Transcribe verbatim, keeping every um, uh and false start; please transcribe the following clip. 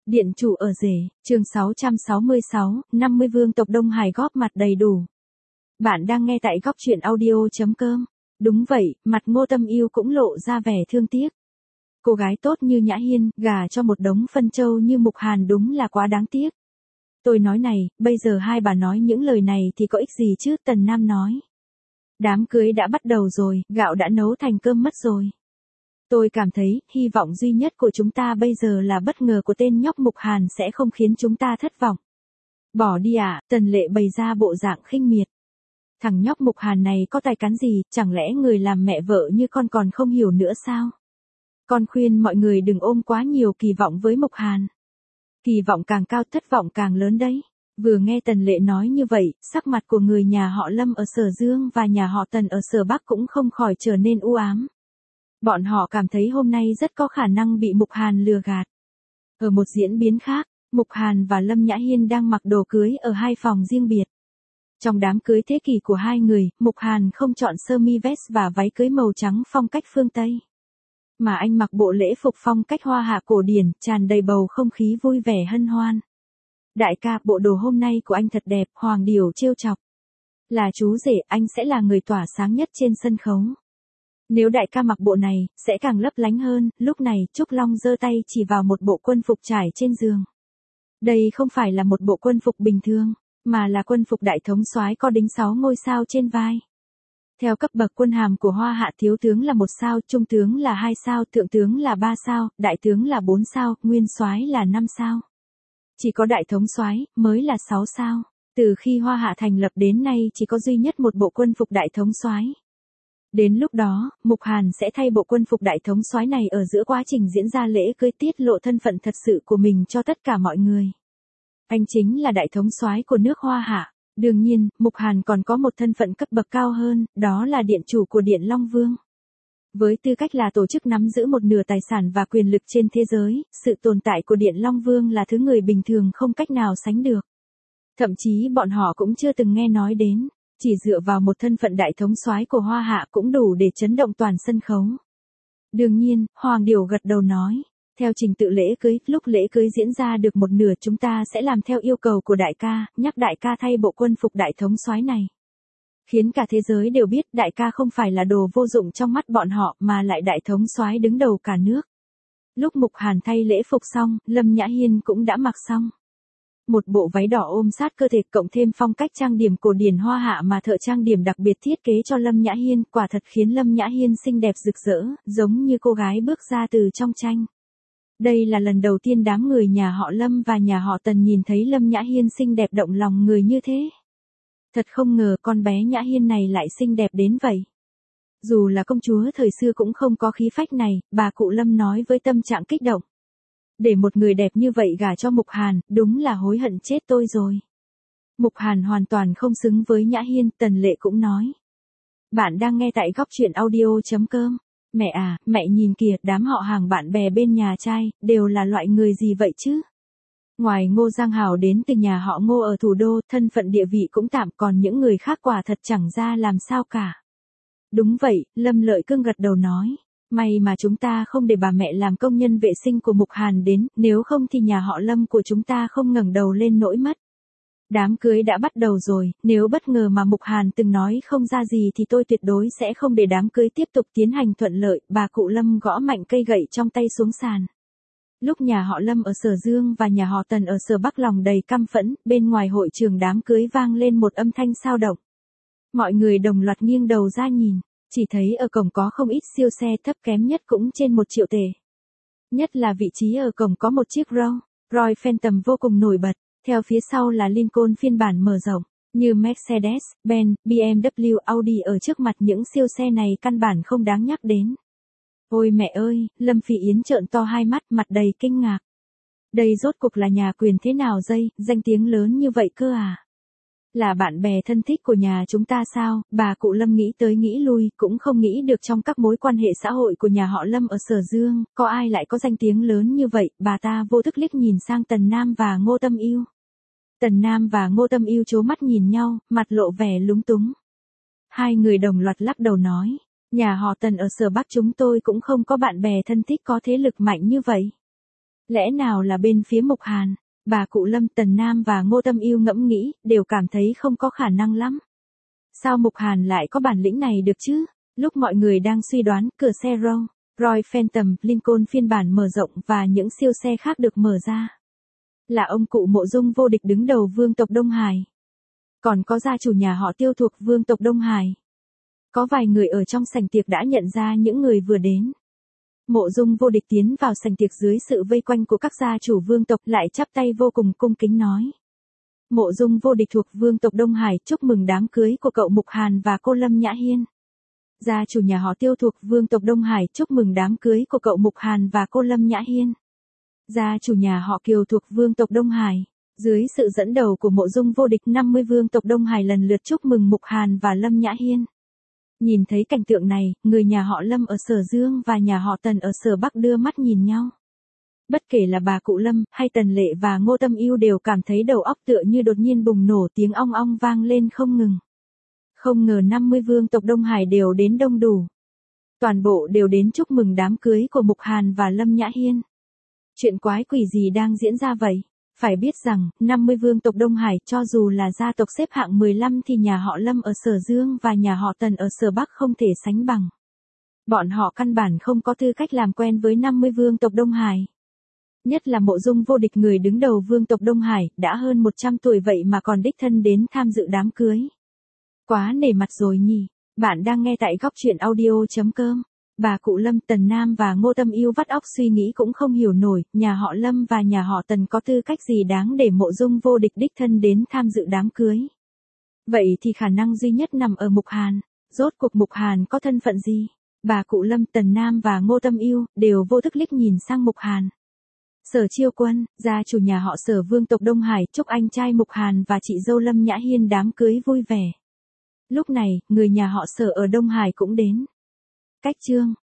Điện chủ ở rể, chương sáu trăm sáu mươi sáu, năm mươi vương tộc Đông Hải góp mặt đầy đủ. Bạn đang nghe tại góc truyện audio.com. Đúng vậy, mặt Ngô Tâm Yêu cũng lộ ra vẻ thương tiếc. Cô gái tốt như Nhã Hiên, gả cho một đống phân châu như Mục Hàn đúng là quá đáng tiếc. Tôi nói này, bây giờ hai bà nói những lời này thì có ích gì chứ, Tần Nam nói. Đám cưới đã bắt đầu rồi, gạo đã nấu thành cơm mất rồi. Tôi cảm thấy, hy vọng duy nhất của chúng ta bây giờ là bất ngờ của tên nhóc Mục Hàn sẽ không khiến chúng ta thất vọng. Bỏ đi à, Tần Lệ bày ra bộ dạng khinh miệt. Thằng nhóc Mục Hàn này có tài cán gì, chẳng lẽ người làm mẹ vợ như con còn không hiểu nữa sao? Con khuyên mọi người đừng ôm quá nhiều kỳ vọng với Mục Hàn. Kỳ vọng càng cao thất vọng càng lớn đấy. Vừa nghe Tần Lệ nói như vậy, sắc mặt của người nhà họ Lâm ở Sở Dương và nhà họ Tần ở Sở Bắc cũng không khỏi trở nên u ám. Bọn họ cảm thấy hôm nay rất có khả năng bị Mục Hàn lừa gạt. Ở một diễn biến khác, Mục Hàn và Lâm Nhã Hiên đang mặc đồ cưới ở hai phòng riêng biệt. Trong đám cưới thế kỷ của hai người, Mục Hàn không chọn sơ mi vest và váy cưới màu trắng phong cách phương Tây. Mà anh mặc bộ lễ phục phong cách hoa hạ cổ điển, tràn đầy bầu không khí vui vẻ hân hoan. Đại ca, bộ đồ hôm nay của anh thật đẹp, Hoàng Điểu trêu chọc. Là chú rể, anh sẽ là người tỏa sáng nhất trên sân khấu. Nếu đại ca mặc bộ này, sẽ càng lấp lánh hơn. Lúc này, Trúc Long giơ tay chỉ vào một bộ quân phục trải trên giường. Đây không phải là một bộ quân phục bình thường, mà là quân phục đại thống soái có đính sáu ngôi sao trên vai. Theo cấp bậc quân hàm của Hoa Hạ, thiếu tướng là một sao, trung tướng là hai sao, thượng tướng là ba sao, đại tướng là bốn sao, nguyên soái là năm sao. Chỉ có đại thống soái mới là sáu sao. Từ khi Hoa Hạ thành lập đến nay chỉ có duy nhất một bộ quân phục đại thống soái. Đến lúc đó, Mục Hàn sẽ thay bộ quân phục đại thống soái này ở giữa quá trình diễn ra lễ cưới, tiết lộ thân phận thật sự của mình cho tất cả mọi người. Anh chính là đại thống soái của nước Hoa Hạ. Đương nhiên, Mục Hàn còn có một thân phận cấp bậc cao hơn, đó là điện chủ của Điện Long Vương. Với tư cách là tổ chức nắm giữ một nửa tài sản và quyền lực trên thế giới, sự tồn tại của Điện Long Vương là thứ người bình thường không cách nào sánh được. Thậm chí bọn họ cũng chưa từng nghe nói đến. Chỉ dựa vào một thân phận đại thống soái của Hoa Hạ cũng đủ để chấn động toàn sân khấu. Đương nhiên, Hoàng Điểu gật đầu nói, theo trình tự lễ cưới, lúc lễ cưới diễn ra được một nửa chúng ta sẽ làm theo yêu cầu của đại ca, nhắc đại ca thay bộ quân phục đại thống soái này. Khiến cả thế giới đều biết đại ca không phải là đồ vô dụng trong mắt bọn họ mà lại đại thống soái đứng đầu cả nước. Lúc Mục Hàn thay lễ phục xong, Lâm Nhã Hiên cũng đã mặc xong. Một bộ váy đỏ ôm sát cơ thể cộng thêm phong cách trang điểm cổ điển Hoa Hạ mà thợ trang điểm đặc biệt thiết kế cho Lâm Nhã Hiên, quả thật khiến Lâm Nhã Hiên xinh đẹp rực rỡ, giống như cô gái bước ra từ trong tranh. Đây là lần đầu tiên đám người nhà họ Lâm và nhà họ Tần nhìn thấy Lâm Nhã Hiên xinh đẹp động lòng người như thế. Thật không ngờ con bé Nhã Hiên này lại xinh đẹp đến vậy. Dù là công chúa thời xưa cũng không có khí phách này, bà cụ Lâm nói với tâm trạng kích động. Để một người đẹp như vậy gả cho Mục Hàn, đúng là hối hận chết tôi rồi. Mục Hàn hoàn toàn không xứng với Nhã Hiên, Tần Lệ cũng nói. Bạn đang nghe tại góc truyện audio.com. Mẹ à, mẹ nhìn kìa, đám họ hàng bạn bè bên nhà trai, đều là loại người gì vậy chứ? Ngoài Ngô Giang Hào đến từ nhà họ Ngô ở thủ đô, thân phận địa vị cũng tạm, còn những người khác quả thật chẳng ra làm sao cả. Đúng vậy, Lâm Lợi Cương gật đầu nói. May mà chúng ta không để bà mẹ làm công nhân vệ sinh của Mục Hàn đến, nếu không thì nhà họ Lâm của chúng ta không ngẩng đầu lên nỗi mất. Đám cưới đã bắt đầu rồi, nếu bất ngờ mà Mục Hàn từng nói không ra gì thì tôi tuyệt đối sẽ không để đám cưới tiếp tục tiến hành thuận lợi, bà cụ Lâm gõ mạnh cây gậy trong tay xuống sàn. Lúc nhà họ Lâm ở Sở Dương và nhà họ Tần ở Sở Bắc lòng đầy căm phẫn, bên ngoài hội trường đám cưới vang lên một âm thanh sao động. Mọi người đồng loạt nghiêng đầu ra nhìn. Chỉ thấy ở cổng có không ít siêu xe, thấp kém nhất cũng trên một triệu tệ. Nhất là vị trí ở cổng có một chiếc Rolls Royce Phantom vô cùng nổi bật, theo phía sau là Lincoln phiên bản mở rộng, như Mercedes, Benz, bê em vê, Audi ở trước mặt những siêu xe này căn bản không đáng nhắc đến. Ôi mẹ ơi, Lâm Phỉ Yến trợn to hai mắt, mặt đầy kinh ngạc. Đây rốt cuộc là nhà quyền thế nào dây, danh tiếng lớn như vậy cơ à? Là bạn bè thân thích của nhà chúng ta sao? Bà cụ Lâm nghĩ tới nghĩ lui, cũng không nghĩ được trong các mối quan hệ xã hội của nhà họ Lâm ở Sở Dương, có ai lại có danh tiếng lớn như vậy. Bà ta vô thức liếc nhìn sang Tần Nam và Ngô Tâm Yêu. Tần Nam và Ngô Tâm Yêu chố mắt nhìn nhau, mặt lộ vẻ lúng túng. Hai người đồng loạt lắc đầu nói, nhà họ Tần ở Sở Bắc chúng tôi cũng không có bạn bè thân thích có thế lực mạnh như vậy. Lẽ nào là bên phía Mục Hàn? Bà cụ Lâm, Tần Nam và Ngô Tâm Yêu ngẫm nghĩ, đều cảm thấy không có khả năng lắm. Sao Mục Hàn lại có bản lĩnh này được chứ? Lúc mọi người đang suy đoán, cửa xe Rolls Royce Phantom, Lincoln phiên bản mở rộng và những siêu xe khác được mở ra. Là ông cụ Mộ Dung Vô Địch đứng đầu vương tộc Đông Hải. Còn có gia chủ nhà họ Tiêu thuộc vương tộc Đông Hải. Có vài người ở trong sảnh tiệc đã nhận ra những người vừa đến. Mộ Dung Vô Địch tiến vào sảnh tiệc dưới sự vây quanh của các gia chủ vương tộc, lại chắp tay vô cùng cung kính nói. Mộ Dung Vô Địch thuộc vương tộc Đông Hải chúc mừng đám cưới của cậu Mục Hàn và cô Lâm Nhã Hiên. Gia chủ nhà họ Tiêu thuộc vương tộc Đông Hải chúc mừng đám cưới của cậu Mục Hàn và cô Lâm Nhã Hiên. Gia chủ nhà họ Kiều thuộc vương tộc Đông Hải. Dưới sự dẫn đầu của Mộ Dung Vô Địch, năm mươi vương tộc Đông Hải lần lượt chúc mừng Mục Hàn và Lâm Nhã Hiên. Nhìn thấy cảnh tượng này, người nhà họ Lâm ở Sở Dương và nhà họ Tần ở Sở Bắc đưa mắt nhìn nhau. Bất kể là bà cụ Lâm, hay Tần Lệ và Ngô Tâm Yêu đều cảm thấy đầu óc tựa như đột nhiên bùng nổ, tiếng ong ong vang lên không ngừng. Không ngờ năm mươi vương tộc Đông Hải đều đến đông đủ. Toàn bộ đều đến chúc mừng đám cưới của Mục Hàn và Lâm Nhã Hiên. Chuyện quái quỷ gì đang diễn ra vậy? Phải biết rằng, năm mươi vương tộc Đông Hải cho dù là gia tộc xếp hạng mười lăm thì nhà họ Lâm ở Sở Dương và nhà họ Tần ở Sở Bắc không thể sánh bằng. Bọn họ căn bản không có tư cách làm quen với năm mươi vương tộc Đông Hải. Nhất là Mộ Dung Vô Địch, người đứng đầu vương tộc Đông Hải, đã hơn một trăm tuổi vậy mà còn đích thân đến tham dự đám cưới. Quá nể mặt rồi nhỉ. Bạn đang nghe tại góc truyện audio chấm com. Bà cụ Lâm, Tần Nam và Ngô Tâm Yêu vắt óc suy nghĩ cũng không hiểu nổi, nhà họ Lâm và nhà họ Tần có tư cách gì đáng để Mộ Dung Vô Địch đích thân đến tham dự đám cưới. Vậy thì khả năng duy nhất nằm ở Mục Hàn. Rốt cuộc Mục Hàn có thân phận gì? Bà cụ Lâm, Tần Nam và Ngô Tâm Yêu đều vô thức liếc nhìn sang Mục Hàn. Sở Chiêu Quân, gia chủ nhà họ Sở vương tộc Đông Hải, chúc anh trai Mục Hàn và chị dâu Lâm Nhã Hiên đám cưới vui vẻ. Lúc này, người nhà họ Sở ở Đông Hải cũng đến. Cách chương